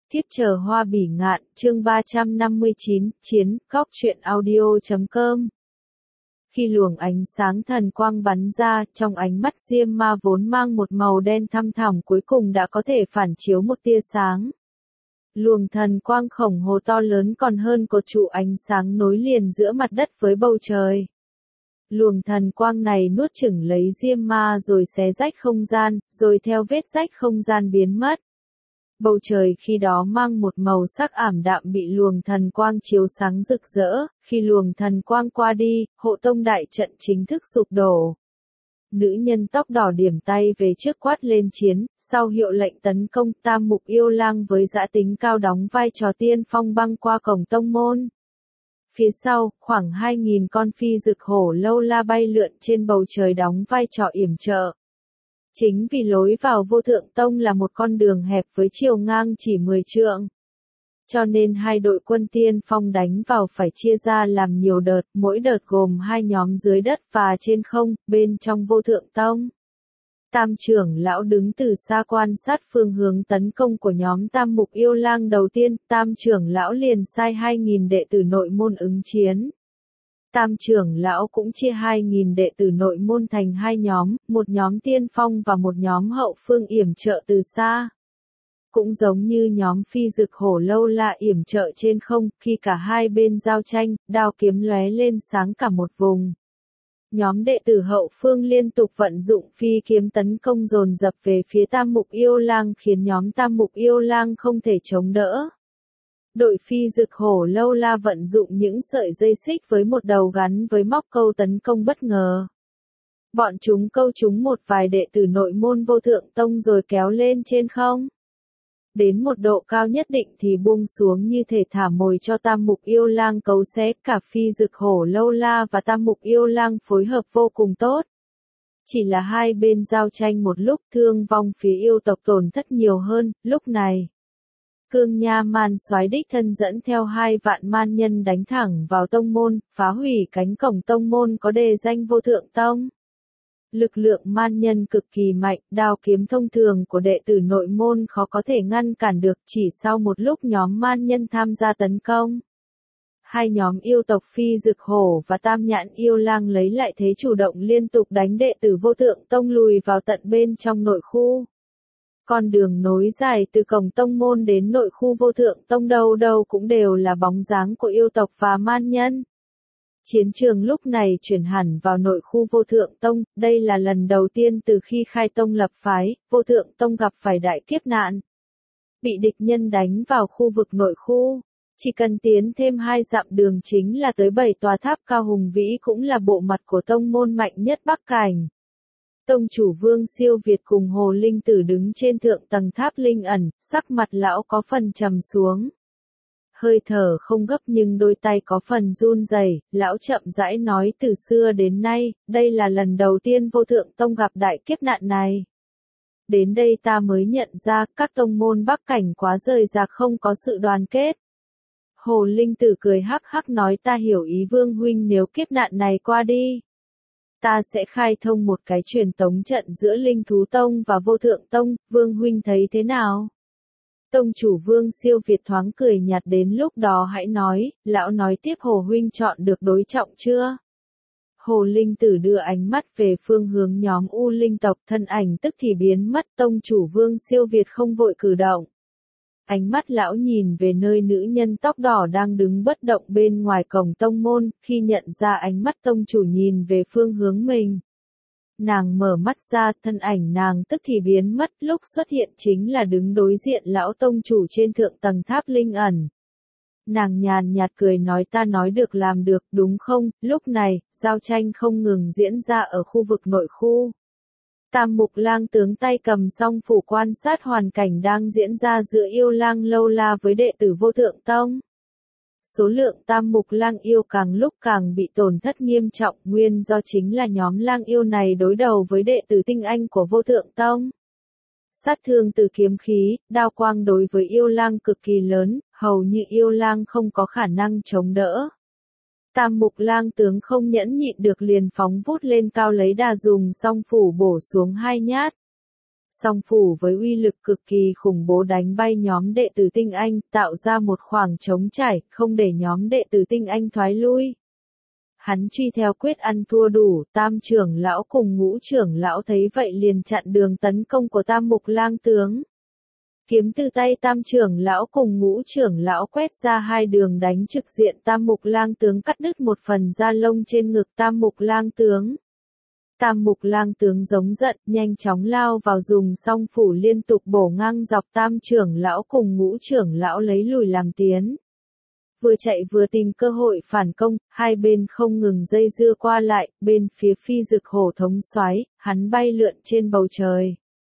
Thiếp chờ hoa bỉ ngạn, chương 359, chiến, góc truyện audio.com. Khi luồng ánh sáng thần quang bắn ra, trong ánh mắt Diêm Ma vốn mang một màu đen thăm thẳm cuối cùng đã có thể phản chiếu một tia sáng. Luồng thần quang khổng lồ to lớn còn hơn cột trụ ánh sáng nối liền giữa mặt đất với bầu trời. Luồng thần quang này nuốt chửng lấy Diêm Ma rồi xé rách không gian, rồi theo vết rách không gian biến mất. Bầu trời khi đó mang một màu sắc ảm đạm bị luồng thần quang chiếu sáng rực rỡ, khi luồng thần quang qua đi, hộ tông đại trận chính thức sụp đổ. Nữ nhân tóc đỏ điểm tay về trước quát lên chiến, sau hiệu lệnh tấn công Tam Mục Yêu Lang với dã tính cao đóng vai trò tiên phong băng qua cổng tông môn. Phía sau, khoảng 2.000 con phi dực hổ lâu la bay lượn trên bầu trời đóng vai trò yểm trợ. Chính vì lối vào vô thượng tông là một con đường hẹp với chiều ngang chỉ 10 trượng. Cho nên hai đội quân tiên phong đánh vào phải chia ra làm nhiều đợt, mỗi đợt gồm hai nhóm dưới đất và trên không, bên trong vô thượng tông. Tam trưởng lão đứng từ xa quan sát phương hướng tấn công của nhóm Tam Mục Yêu Lang đầu tiên, Tam trưởng lão liền sai 2.000 đệ tử nội môn ứng chiến. Tam trưởng lão cũng chia 2.000 đệ tử nội môn thành hai nhóm, một nhóm tiên phong và một nhóm hậu phương yểm trợ từ xa. Cũng giống như nhóm phi dực hổ lâu la yểm trợ trên không, khi cả hai bên giao tranh, đao kiếm lóe lên sáng cả một vùng. Nhóm đệ tử hậu phương liên tục vận dụng phi kiếm tấn công dồn dập về phía Tam Mục Yêu Lang khiến nhóm Tam Mục Yêu Lang không thể chống đỡ. Đội phi dực hổ lâu la vận dụng những sợi dây xích với một đầu gắn với móc câu tấn công bất ngờ. Bọn chúng câu trúng một vài đệ tử nội môn vô thượng tông rồi kéo lên trên không. Đến một độ cao nhất định thì buông xuống như thể thả mồi cho Tam Mục Yêu Lang cấu xé. Cả phi dực hổ lâu la và Tam Mục Yêu Lang phối hợp vô cùng tốt. Chỉ là hai bên giao tranh một lúc thương vong phía yêu tộc tổn thất nhiều hơn, lúc này. Cương Nha Man soái đích thân dẫn theo 2 vạn man nhân đánh thẳng vào tông môn, phá hủy cánh cổng tông môn có đề danh vô thượng tông. Lực lượng man nhân cực kỳ mạnh, đao kiếm thông thường của đệ tử nội môn khó có thể ngăn cản được. Chỉ sau một lúc nhóm man nhân tham gia tấn công. Hai nhóm yêu tộc phi dực hổ và tam nhãn yêu lang lấy lại thế chủ động liên tục đánh đệ tử vô thượng tông lùi vào tận bên trong nội khu. Con đường nối dài từ cổng tông môn đến nội khu vô thượng tông đâu đâu cũng đều là bóng dáng của yêu tộc và man nhân. Chiến trường lúc này chuyển hẳn vào nội khu vô thượng tông, đây là lần đầu tiên từ khi khai tông lập phái, vô thượng tông gặp phải đại kiếp nạn. Bị địch nhân đánh vào khu vực nội khu, chỉ cần tiến thêm 2 dặm đường chính là tới 7 tòa tháp cao hùng vĩ cũng là bộ mặt của tông môn mạnh nhất Bắc Cảnh. Tông chủ Vương Siêu Việt cùng Hồ Linh Tử đứng trên thượng tầng tháp linh ẩn, sắc mặt lão có phần trầm xuống. Hơi thở không gấp nhưng đôi tay có phần run rẩy, lão chậm rãi nói từ xưa đến nay, đây là lần đầu tiên vô thượng tông gặp đại kiếp nạn này. Đến đây ta mới nhận ra các tông môn Bắc Cảnh quá rời rạc không có sự đoàn kết. Hồ Linh Tử cười hắc hắc nói ta hiểu ý Vương huynh nếu kiếp nạn này qua đi. Ta sẽ khai thông một cái truyền tống trận giữa Linh Thú Tông và Vô Thượng Tông, Vương huynh thấy thế nào? Tông chủ Vương Siêu Việt thoáng cười nhạt đến lúc đó hãy nói, lão nói tiếp Hồ huynh chọn được đối trọng chưa? Hồ Linh Tử đưa ánh mắt về phương hướng nhóm U Linh tộc thân ảnh tức thì biến mất tông chủ Vương Siêu Việt không vội cử động. Ánh mắt lão nhìn về nơi nữ nhân tóc đỏ đang đứng bất động bên ngoài cổng tông môn, khi nhận ra ánh mắt tông chủ nhìn về phương hướng mình. Nàng mở mắt ra, thân ảnh nàng tức thì biến mất, lúc xuất hiện chính là đứng đối diện lão tông chủ trên thượng tầng tháp linh ẩn. Nàng nhàn nhạt cười nói ta nói được làm được, đúng không? Lúc này, giao tranh không ngừng diễn ra ở khu vực nội khu. Tam Mục Lang tướng tay cầm song phủ quan sát hoàn cảnh đang diễn ra giữa yêu lang lâu la với đệ tử vô thượng tông. Số lượng Tam Mục Lang yêu càng lúc càng bị tổn thất nghiêm trọng, nguyên do chính là nhóm lang yêu này đối đầu với đệ tử tinh anh của vô thượng tông. Sát thương từ kiếm khí, đao quang đối với yêu lang cực kỳ lớn, hầu như yêu lang không có khả năng chống đỡ. Tam Mục Lang tướng không nhẫn nhịn được liền phóng vút lên cao lấy đà dùng song phủ bổ xuống 2 nhát. Song phủ với uy lực cực kỳ khủng bố đánh bay nhóm đệ tử Tinh Anh, tạo ra một khoảng trống trải, không để nhóm đệ tử Tinh Anh thoái lui. Hắn truy theo quyết ăn thua đủ, Tam trưởng lão cùng Ngũ trưởng lão thấy vậy liền chặn đường tấn công của Tam Mục Lang tướng. Kiếm từ tay Tam trưởng lão cùng Ngũ trưởng lão quét ra hai đường đánh trực diện Tam Mục Lang tướng, cắt đứt một phần da lông trên ngực Tam Mục Lang tướng. Tam Mục Lang tướng giống giận, nhanh chóng lao vào dùng song phủ liên tục bổ ngang dọc Tam trưởng lão cùng Ngũ trưởng lão lấy lùi làm tiến. Vừa chạy vừa tìm cơ hội phản công, hai bên không ngừng dây dưa qua lại, bên phía Phi Dực Hổ thống soái, hắn bay lượn trên bầu trời.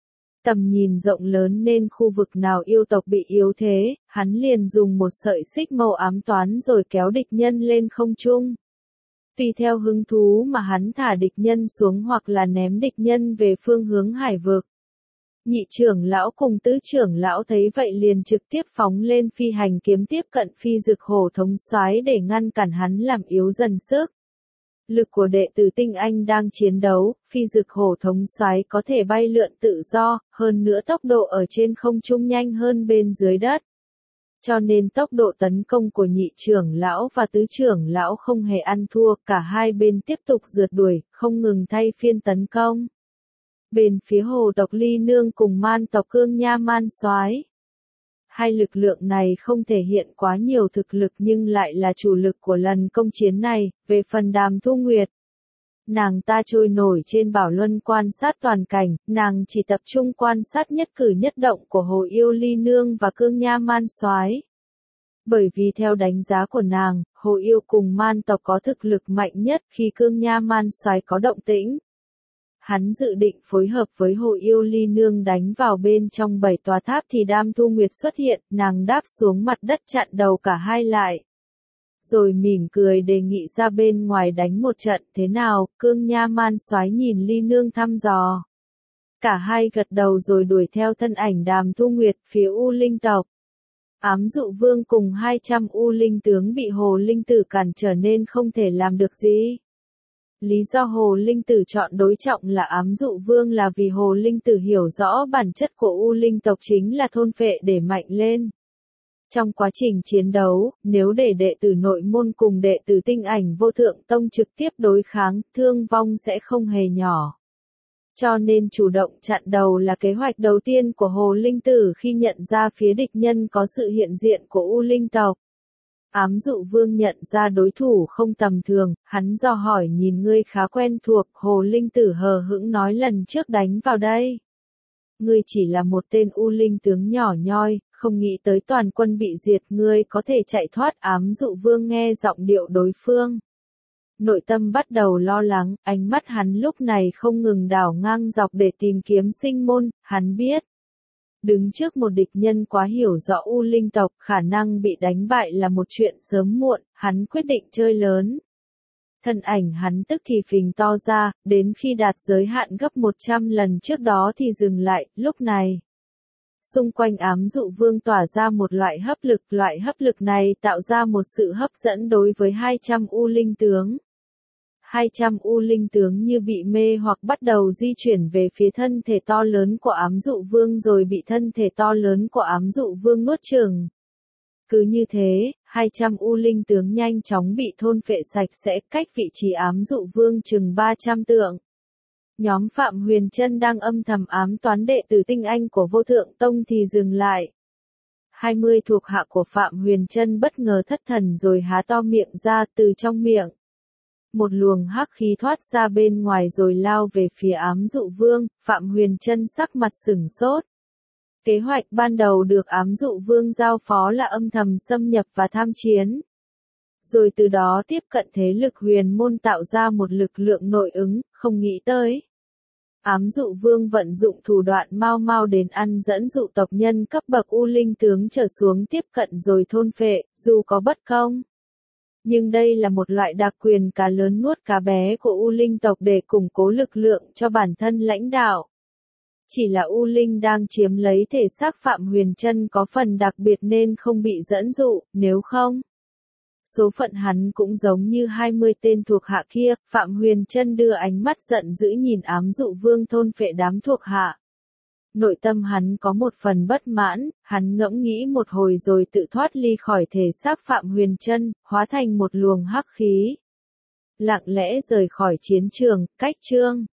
Tầm nhìn rộng lớn nên khu vực nào yêu tộc bị yếu thế, hắn liền dùng một sợi xích màu ám toán rồi kéo địch nhân lên không trung. Tùy theo hứng thú mà hắn thả địch nhân xuống hoặc là ném địch nhân về phương hướng hải vực. Nhị trưởng lão cùng tứ trưởng lão thấy vậy liền trực tiếp phóng lên phi hành kiếm tiếp cận Phi Dực Hổ thống soái để ngăn cản hắn làm yếu dần sức. Lực của đệ tử Tinh Anh đang chiến đấu, Phi Dực Hổ thống soái có thể bay lượn tự do, hơn nữa tốc độ ở trên không trung nhanh hơn bên dưới đất. Cho nên tốc độ tấn công của nhị trưởng lão và tứ trưởng lão không hề ăn thua, cả hai bên tiếp tục rượt đuổi, không ngừng thay phiên tấn công. Bên phía Hồ tộc Ly Nương cùng Man tộc Cương Nha Man Soái, hai lực lượng này không thể hiện quá nhiều thực lực nhưng lại là chủ lực của lần công chiến này. Về phần Đàm Thu Nguyệt, nàng ta trôi nổi trên bảo luân quan sát toàn cảnh, nàng chỉ tập trung quan sát nhất cử nhất động của Hồ Yêu Ly Nương và Cương Nha Man Soái. Bởi vì theo đánh giá của nàng, Hồ Yêu cùng Man tộc có thực lực mạnh nhất, khi Cương Nha Man Soái có động tĩnh, hắn dự định phối hợp với Hồ Yêu Ly Nương đánh vào bên trong 7 tòa tháp thì Đam Thu Nguyệt xuất hiện, nàng đáp xuống mặt đất chặn đầu cả hai lại. Rồi mỉm cười đề nghị ra bên ngoài đánh một trận, thế nào? Cương Nha Man Soái nhìn Ly Nương thăm dò. Cả hai gật đầu rồi đuổi theo thân ảnh Đàm Thu Nguyệt phía U Linh tộc. Ám Dụ Vương cùng 200 U Linh tướng bị Hồ Linh Tử cản trở nên không thể làm được gì. Lý do Hồ Linh Tử chọn đối trọng là Ám Dụ Vương là vì Hồ Linh Tử hiểu rõ bản chất của U Linh tộc chính là thôn phệ để mạnh lên. Trong quá trình chiến đấu, nếu để đệ tử nội môn cùng đệ tử Tinh Ảnh Vô Thượng Tông trực tiếp đối kháng, thương vong sẽ không hề nhỏ. Cho nên chủ động chặn đầu là kế hoạch đầu tiên của Hồ Linh Tử khi nhận ra phía địch nhân có sự hiện diện của U Linh tộc. Ám Dụ Vương nhận ra đối thủ không tầm thường, hắn dò hỏi nhìn ngươi khá quen thuộc, Hồ Linh Tử hờ hững nói lần trước đánh vào đây. Ngươi chỉ là một tên U Linh tướng nhỏ nhoi, không nghĩ tới toàn quân bị diệt, ngươi có thể chạy thoát. Ám Dụ Vương nghe giọng điệu đối phương. Nội tâm bắt đầu lo lắng, ánh mắt hắn lúc này không ngừng đảo ngang dọc để tìm kiếm sinh môn, hắn biết. Đứng trước một địch nhân quá hiểu rõ U Linh tộc, khả năng bị đánh bại là một chuyện sớm muộn, hắn quyết định chơi lớn. Thân ảnh hắn tức thì phình to ra, đến khi đạt giới hạn gấp 100 lần trước đó thì dừng lại, lúc này. Xung quanh Ám Dụ Vương tỏa ra một loại hấp lực này tạo ra một sự hấp dẫn đối với 200 U Linh tướng. 200 U Linh tướng như bị mê hoặc bắt đầu di chuyển về phía thân thể to lớn của Ám Dụ Vương rồi bị thân thể to lớn của Ám Dụ Vương nuốt chửng. Cứ như thế, 200 U Linh tướng nhanh chóng bị thôn phệ sạch sẽ, cách vị trí Ám Dụ Vương chừng 300 trượng. Nhóm Phạm Huyền Trân đang âm thầm ám toán đệ tử Tinh Anh của Vô Thượng Tông thì dừng lại. 20 thuộc hạ của Phạm Huyền Trân bất ngờ thất thần rồi há to miệng ra, từ trong miệng. Một luồng hắc khí thoát ra bên ngoài rồi lao về phía Ám Dụ Vương, Phạm Huyền Trân sắc mặt sửng sốt. Kế hoạch ban đầu được Ám Dụ Vương giao phó là âm thầm xâm nhập và tham chiến. Rồi từ đó tiếp cận thế lực huyền môn tạo ra một lực lượng nội ứng, không nghĩ tới. Ám Dụ Vương vận dụng thủ đoạn mau đến ăn dẫn dụ tộc nhân cấp bậc U Linh tướng trở xuống tiếp cận rồi thôn phệ, dù có bất công. Nhưng đây là một loại đặc quyền cá lớn nuốt cá bé của U Linh tộc để củng cố lực lượng cho bản thân lãnh đạo. Chỉ là U Linh đang chiếm lấy thể xác Phạm Huyền Trân có phần đặc biệt nên không bị dẫn dụ, nếu không. Số phận hắn cũng giống như 20 tên thuộc hạ kia, Phạm Huyền Trân đưa ánh mắt giận dữ nhìn Ám Dụ Vương thôn phệ đám thuộc hạ. Nội tâm hắn có một phần bất mãn, hắn ngẫm nghĩ một hồi rồi tự thoát ly khỏi thể xác Phạm Huyền Trân, hóa thành một luồng hắc khí. Lặng lẽ rời khỏi chiến trường, cách Trương